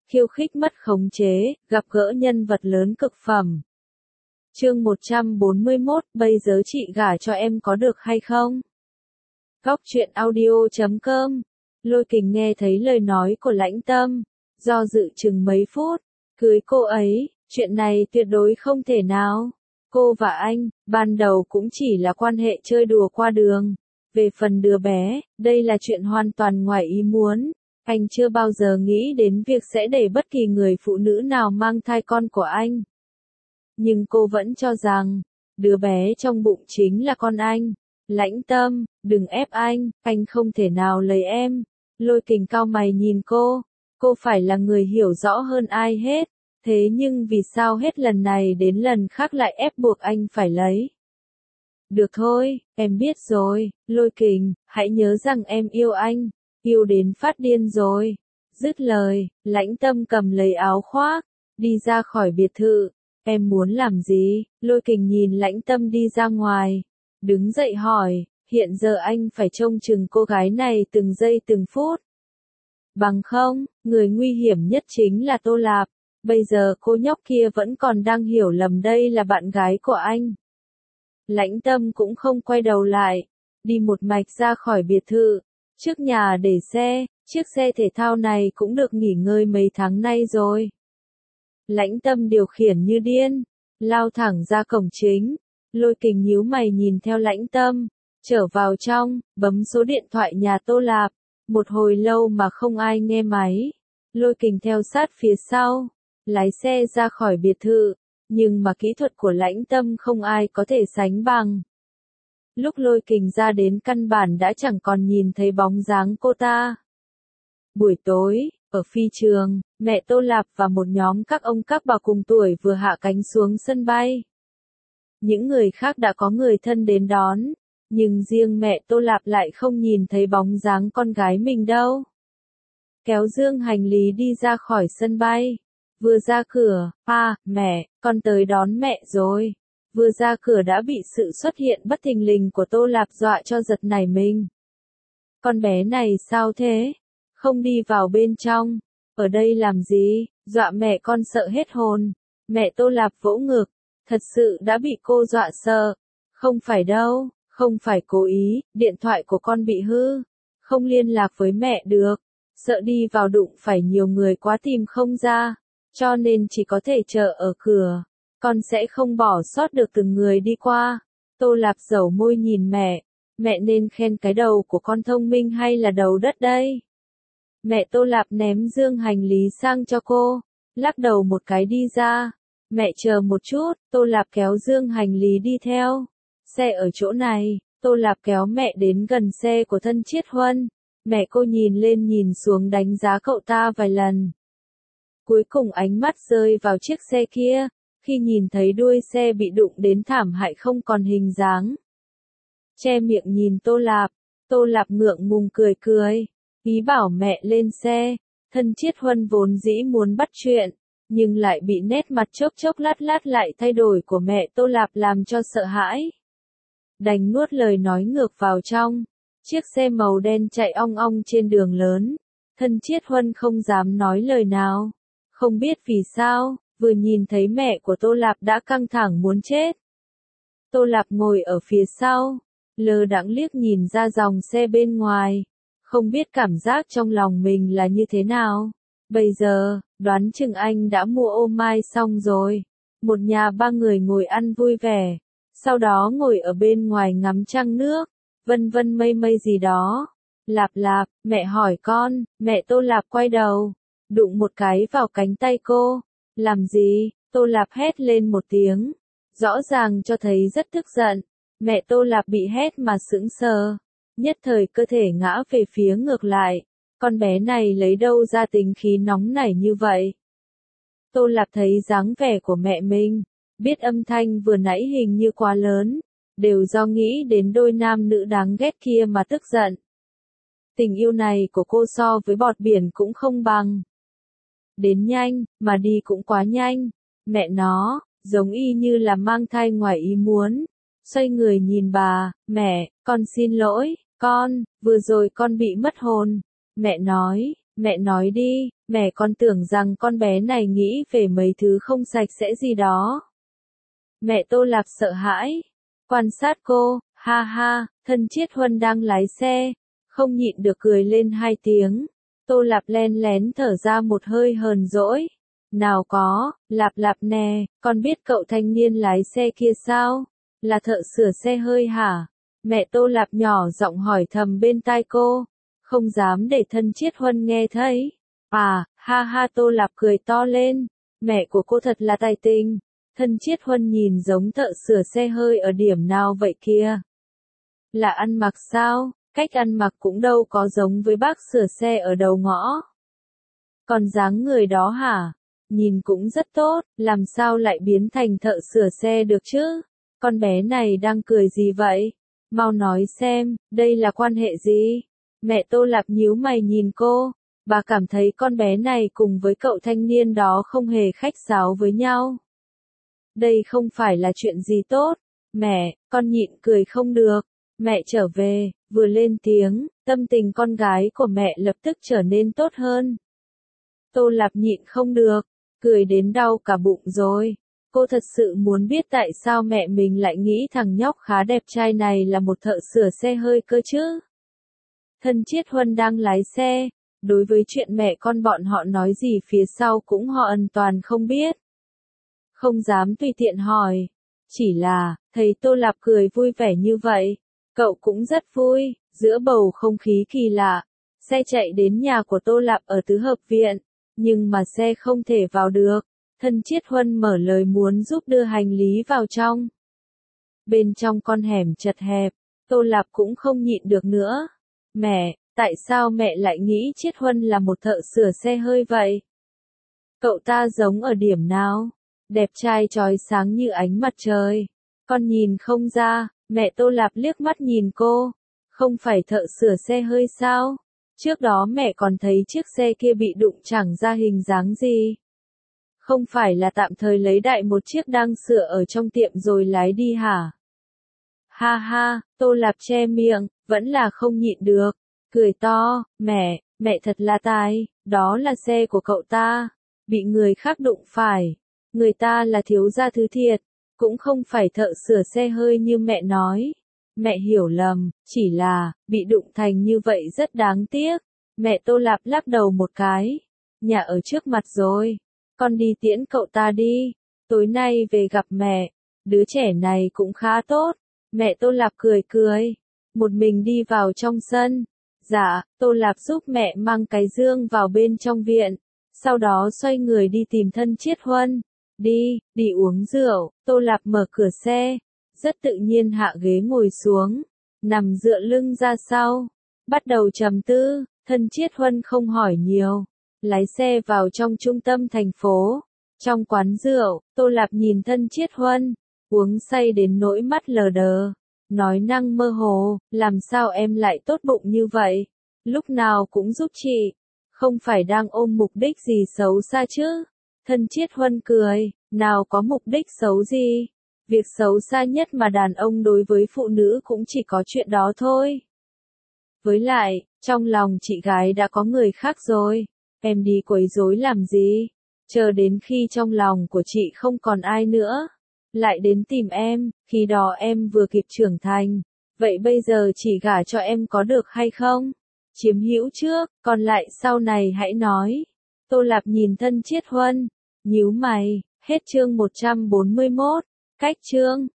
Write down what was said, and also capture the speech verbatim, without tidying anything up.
khiêu khích mất khống chế, gặp gỡ nhân vật lớn cực phẩm. Chương một trăm bốn mươi mốt, bây giờ chị gả cho em có được hay không? Góc truyện audio chấm com. Lôi Kình nghe thấy lời nói của Lãnh Tâm, do dự chừng mấy phút, cưới cô ấy, chuyện này tuyệt đối không thể nào. Cô và anh, ban đầu cũng chỉ là quan hệ chơi đùa qua đường. Về phần đứa bé, đây là chuyện hoàn toàn ngoài ý muốn. Anh chưa bao giờ nghĩ đến việc sẽ để bất kỳ người phụ nữ nào mang thai con của anh. Nhưng cô vẫn cho rằng, đứa bé trong bụng chính là con anh. Lãnh Tâm, đừng ép anh, anh không thể nào lấy em. Lôi Kình cau mày nhìn cô, cô phải là người hiểu rõ hơn ai hết. Thế nhưng vì sao hết lần này đến lần khác lại ép buộc anh phải lấy? Được thôi, em biết rồi, Lôi Kình, hãy nhớ rằng em yêu anh, yêu đến phát điên rồi. Dứt lời, Lãnh Tâm cầm lấy áo khoác, đi ra khỏi biệt thự. Em muốn làm gì? Lôi Kình nhìn Lãnh Tâm đi ra ngoài, đứng dậy hỏi, hiện giờ anh phải trông chừng cô gái này từng giây từng phút. Bằng không, người nguy hiểm nhất chính là Tô Lạp. Bây giờ cô nhóc kia vẫn còn đang hiểu lầm đây là bạn gái của anh. Lãnh Tâm cũng không quay đầu lại, đi một mạch ra khỏi biệt thự. Trước nhà để xe, chiếc xe thể thao này cũng được nghỉ ngơi mấy tháng nay rồi. Lãnh Tâm điều khiển như điên, lao thẳng ra cổng chính. Lôi Kình nhíu mày nhìn theo Lãnh Tâm, trở vào trong, bấm số điện thoại nhà Tô Lạp. Một hồi lâu mà không ai nghe máy. Lôi Kình theo sát phía sau, lái xe ra khỏi biệt thự, nhưng mà kỹ thuật của Lãnh Tâm không ai có thể sánh bằng. Lúc Lôi Kình ra đến căn bản đã chẳng còn nhìn thấy bóng dáng cô ta. Buổi tối, ở phi trường, mẹ Tô Lạp và một nhóm các ông các bà cùng tuổi vừa hạ cánh xuống sân bay. Những người khác đã có người thân đến đón, nhưng riêng mẹ Tô Lạp lại không nhìn thấy bóng dáng con gái mình đâu. Kéo dương hành lý đi ra khỏi sân bay. Vừa ra cửa, à, mẹ, con tới đón mẹ rồi. Vừa ra cửa đã bị sự xuất hiện bất thình lình của Tô Lạp dọa cho giật nảy mình. Con bé này sao thế? Không đi vào bên trong. Ở đây làm gì? Dọa mẹ con sợ hết hồn. Mẹ Tô Lạp vỗ ngực. Thật sự đã bị cô dọa sợ. Không phải đâu, không phải cố ý, điện thoại của con bị hư. Không liên lạc với mẹ được. Sợ đi vào đụng phải nhiều người quá tìm không ra. Cho nên chỉ có thể chờ ở cửa. Con sẽ không bỏ sót được từng người đi qua. Tô Lạp dẩu môi nhìn mẹ. Mẹ nên khen cái đầu của con thông minh hay là đầu đất đây? Mẹ Tô Lạp ném dương hành lý sang cho cô. Lắc đầu một cái đi ra. Mẹ chờ một chút, Tô Lạp kéo dương hành lý đi theo. Xe ở chỗ này, Tô Lạp kéo mẹ đến gần xe của Thân Chiết Huân. Mẹ cô nhìn lên nhìn xuống đánh giá cậu ta vài lần. Cuối cùng ánh mắt rơi vào chiếc xe kia, khi nhìn thấy đuôi xe bị đụng đến thảm hại không còn hình dáng. Che miệng nhìn Tô Lạp, Tô Lạp ngượng ngùng cười cười, ý bảo mẹ lên xe. Thân Chiết Huân vốn dĩ muốn bắt chuyện, nhưng lại bị nét mặt chốc chốc lát lát lại thay đổi của mẹ Tô Lạp làm cho sợ hãi. Đành nuốt lời nói ngược vào trong. Chiếc xe màu đen chạy ong ong trên đường lớn. Thân Chiết Huân không dám nói lời nào. Không biết vì sao, vừa nhìn thấy mẹ của Tô Lạp đã căng thẳng muốn chết. Tô Lạp ngồi ở phía sau, lơ đãng liếc nhìn ra dòng xe bên ngoài. Không biết cảm giác trong lòng mình là như thế nào. Bây giờ, đoán chừng anh đã mua ô mai xong rồi. Một nhà ba người ngồi ăn vui vẻ. Sau đó ngồi ở bên ngoài ngắm trăng nước. Vân vân mây mây gì đó. Lạp Lạp, mẹ hỏi con. Mẹ Tô Lạp quay đầu, đụng một cái vào cánh tay cô. Làm gì? Tô Lạp hét lên một tiếng. Rõ ràng cho thấy rất tức giận. Mẹ Tô Lạp bị hét mà sững sờ. Nhất thời cơ thể ngã về phía ngược lại. Con bé này lấy đâu ra tính khí nóng nảy như vậy? Tô Lạp thấy dáng vẻ của mẹ mình. Biết âm thanh vừa nãy hình như quá lớn. Đều do nghĩ đến đôi nam nữ đáng ghét kia mà tức giận. Tình yêu này của cô so với bọt biển cũng không bằng. Đến nhanh, mà đi cũng quá nhanh. Mẹ nó, giống y như là mang thai ngoài ý muốn. Xoay người nhìn bà, mẹ, con xin lỗi, con, vừa rồi con bị mất hồn. Mẹ nói, mẹ nói đi, Mẹ con tưởng rằng con bé này nghĩ về mấy thứ không sạch sẽ gì đó. Mẹ Tô Lạp sợ hãi. Quan sát cô, ha ha, thân Chiết Huân đang lái xe, không nhịn được cười lên hai tiếng. Tô Lạp len lén thở ra một hơi hờn dỗi. Nào có, Lạp Lạp nè, con biết cậu thanh niên lái xe kia sao? Là thợ sửa xe hơi hả? Mẹ Tô Lạp nhỏ giọng hỏi thầm bên tai cô, không dám để thân Chiết Huân nghe thấy. À, ha ha Tô Lạp cười to lên, mẹ của cô thật là tài tình. Thân Chiết Huân nhìn giống thợ sửa xe hơi ở điểm nào vậy kia? Là ăn mặc sao? Cách ăn mặc cũng đâu có giống với bác sửa xe ở đầu ngõ. Còn dáng người đó hả? Nhìn cũng rất tốt, làm sao lại biến thành thợ sửa xe được chứ? Con bé này đang cười gì vậy? Mau nói xem, đây là quan hệ gì? Mẹ Tô Lạp nhíu mày nhìn cô, bà cảm thấy con bé này cùng với cậu thanh niên đó không hề khách sáo với nhau. Đây không phải là chuyện gì tốt. Mẹ, con nhịn cười không được. Mẹ trở về, vừa lên tiếng, tâm tình con gái của mẹ lập tức trở nên tốt hơn. Tô Lạp nhịn không được, cười đến đau cả bụng rồi. Cô thật sự muốn biết tại sao mẹ mình lại nghĩ thằng nhóc khá đẹp trai này là một thợ sửa xe hơi cơ chứ. Thân Chiết Huân đang lái xe, đối với chuyện mẹ con bọn họ nói gì phía sau cũng họ hoàn toàn không biết. Không dám tùy tiện hỏi. Chỉ là, thấy Tô Lạp cười vui vẻ như vậy, cậu cũng rất vui, giữa bầu không khí kỳ lạ. Xe chạy đến nhà của Tô Lạp ở tứ hợp viện, nhưng mà xe không thể vào được. Thân Chiết Huân mở lời muốn giúp đưa hành lý vào trong. Bên trong con hẻm chật hẹp, Tô Lạp cũng không nhịn được nữa. Mẹ, tại sao mẹ lại nghĩ Chiết Huân là một thợ sửa xe hơi vậy? Cậu ta giống ở điểm nào? Đẹp trai chói sáng như ánh mặt trời. Con nhìn không ra, mẹ Tô Lạp liếc mắt nhìn cô. Không phải thợ sửa xe hơi sao? Trước đó mẹ còn thấy chiếc xe kia bị đụng chẳng ra hình dáng gì. Không phải là tạm thời lấy đại một chiếc đang sửa ở trong tiệm rồi lái đi hả? Ha ha, Tô Lạp che miệng, vẫn là không nhịn được. Cười to, mẹ, mẹ thật là tài, đó là xe của cậu ta. Bị người khác đụng phải. Người ta là thiếu gia thứ thiệt, cũng không phải thợ sửa xe hơi như mẹ nói. Mẹ hiểu lầm, chỉ là, bị đụng thành như vậy rất đáng tiếc. Mẹ Tô Lạp lắc đầu một cái. Nhà ở trước mặt rồi. Con đi tiễn cậu ta đi. Tối nay về gặp mẹ. Đứa trẻ này cũng khá tốt. Mẹ Tô Lạp cười cười. Một mình đi vào trong sân. Dạ, Tô Lạp giúp mẹ mang cái dương vào bên trong viện. Sau đó xoay người đi tìm thân Chiết Huân. Đi, đi uống rượu. Tô Lạp mở cửa xe. Rất tự nhiên hạ ghế ngồi xuống. Nằm dựa lưng ra sau. Bắt đầu trầm tư. Thân Chiết Huân không hỏi nhiều. Lái xe vào trong trung tâm thành phố. Trong quán rượu, Tô Lạp nhìn thân Chiết Huân. Uống say đến nỗi mắt lờ đờ. Nói năng mơ hồ. Làm sao em lại tốt bụng như vậy? Lúc nào cũng giúp chị. Không phải đang ôm mục đích gì xấu xa chứ? Thân Chiết Huân cười. Nào có mục đích xấu gì? Việc xấu xa nhất mà đàn ông đối với phụ nữ cũng chỉ có chuyện đó thôi. Với lại, trong lòng chị gái đã có người khác rồi. Em đi quấy rối làm gì? Chờ đến khi trong lòng của chị không còn ai nữa. Lại đến tìm em, khi đó em vừa kịp trưởng thành. Vậy bây giờ chị gả cho em có được hay không? Chiếm hữu trước, còn lại sau này hãy nói. Tô Lạp nhìn thân Chiết Huân. Nhíu mày, hết chương một trăm bốn mươi mốt. Cách chương.